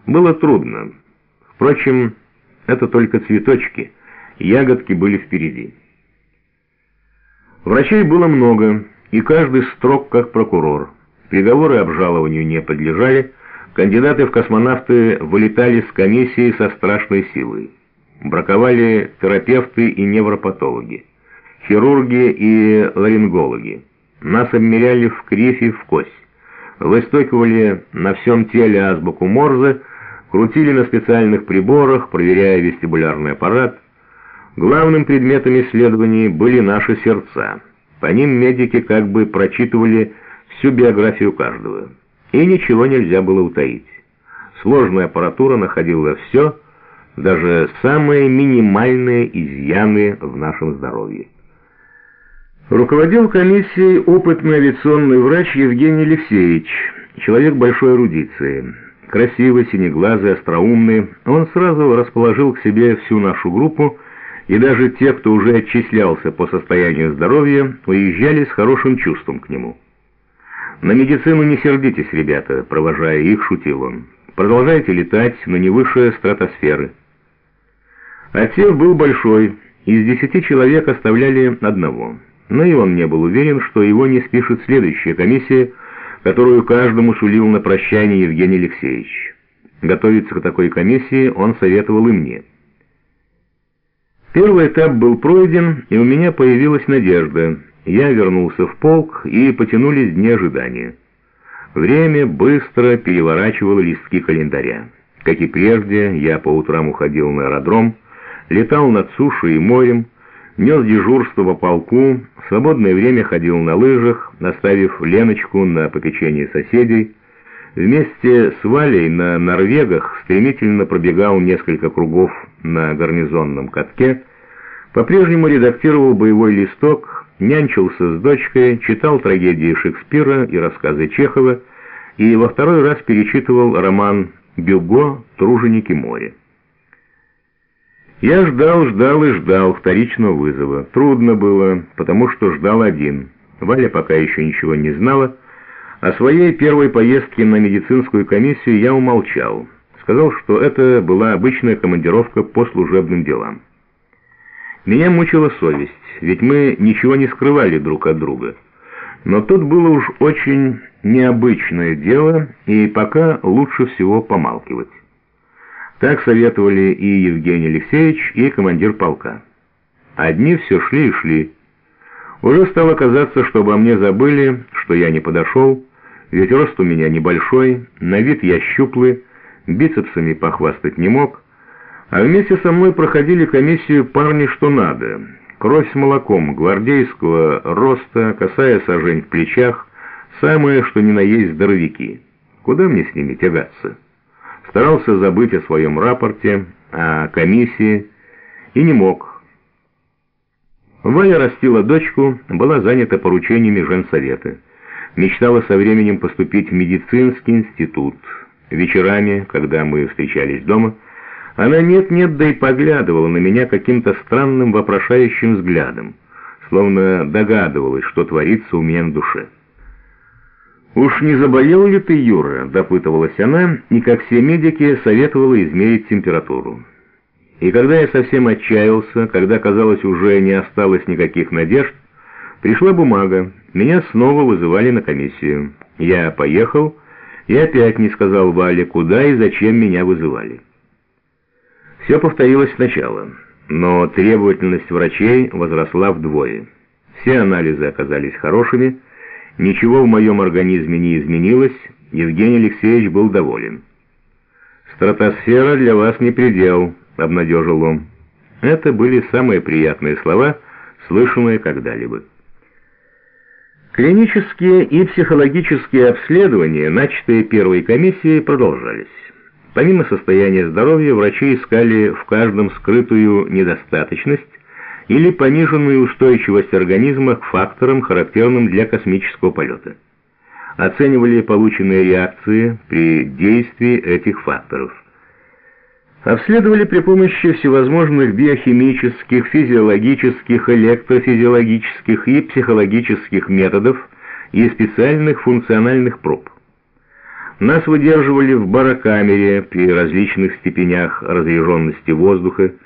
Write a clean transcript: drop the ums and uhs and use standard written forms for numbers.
Было трудно. Впрочем, это только цветочки, ягодки были впереди. Врачей было много, и каждый строг как прокурор. Приговоры обжалованию не подлежали, кандидаты в космонавты вылетали с комиссии со страшной силой. Браковали терапевты и невропатологи, хирурги и ларингологи. Нас обмеряли в кривь и в кость, выстукивали на всем теле азбуку Морзе, крутили на специальных приборах, проверяя вестибулярный аппарат. Главным предметом исследований были наши сердца. По ним медики как бы прочитывали всю биографию каждого. И ничего нельзя было утаить. Сложная аппаратура находила все, даже самые минимальные изъяны в нашем здоровье. Руководил комиссией опытный авиационный врач Евгений Алексеевич, человек большой эрудиции. Красивый, синеглазый, остроумный, он сразу расположил к себе всю нашу группу, и даже те, кто уже отчислялся по состоянию здоровья, уезжали с хорошим чувством к нему. «На медицину не сердитесь, ребята», — провожая их, шутил он. «Продолжайте летать, но не выше стратосферы». Отсев был большой, из 10 человек оставляли одного, но и он не был уверен, что его не спишет следующая комиссия, которую каждому сулил на прощание Евгений Алексеевич. Готовиться к такой комиссии он советовал и мне. Первый этап был пройден, и у меня появилась надежда. Я вернулся в полк, и потянулись дни ожидания. Время быстро переворачивало листки календаря. Как и прежде, я по утрам уходил на аэродром, летал над сушей и морем, нес дежурство по полку, в свободное время ходил на лыжах, оставив Леночку на попечении соседей. Вместе с Валей на норвегах стремительно пробегал несколько кругов на гарнизонном катке, по-прежнему редактировал боевой листок, нянчился с дочкой, читал трагедии Шекспира и рассказы Чехова, и во второй раз перечитывал роман Гюго «Труженики моря». Я ждал вторичного вызова. Трудно было, потому что ждал один. Валя пока еще ничего не знала. О своей первой поездке на медицинскую комиссию я умолчал. Сказал, что это была обычная командировка по служебным делам. Меня мучила совесть, ведь мы ничего не скрывали друг от друга. Но тут было уж очень необычное дело, и пока лучше всего помалкивать. Так советовали и Евгений Алексеевич, и командир полка. Одни все шли и шли. Уже стало казаться, что обо мне забыли, что я не подошел, ведь рост у меня небольшой, на вид я щуплый, бицепсами похвастать не мог, а вместе со мной проходили комиссию парни что надо. Кровь с молоком, гвардейского роста, косая сажень в плечах, самое что ни на есть здоровяки. Куда мне с ними тягаться? Старался забыть о своем рапорте, о комиссии, и не мог. Валя растила дочку, была занята поручениями женсовета. Мечтала со временем поступить в медицинский институт. Вечерами, когда мы встречались дома, она нет-нет, да и поглядывала на меня каким-то странным вопрошающим взглядом, словно догадывалась, что творится у меня на душе. «Уж не заболел ли ты, Юра?» — допытывалась она, и, как все медики, советовала измерить температуру. И когда я совсем отчаялся, когда, казалось, уже не осталось никаких надежд, пришла бумага, меня снова вызывали на комиссию. Я поехал и опять не сказал Вале, куда и зачем меня вызывали. Все повторилось сначала, но требовательность врачей возросла вдвое. Все анализы оказались хорошими, ничего в моем организме не изменилось, Евгений Алексеевич был доволен. «Стратосфера для вас не предел», — обнадежил он. Это были самые приятные слова, слышанные когда-либо. Клинические и психологические обследования, начатые первой комиссией, продолжались. Помимо состояния здоровья, врачи искали в каждом скрытую недостаточность или пониженную устойчивость организма к факторам, характерным для космического полета. Оценивали полученные реакции при действии этих факторов. Обследовали при помощи всевозможных биохимических, физиологических, электрофизиологических и психологических методов и специальных функциональных проб. Нас выдерживали в барокамере при различных степенях разряженности воздуха,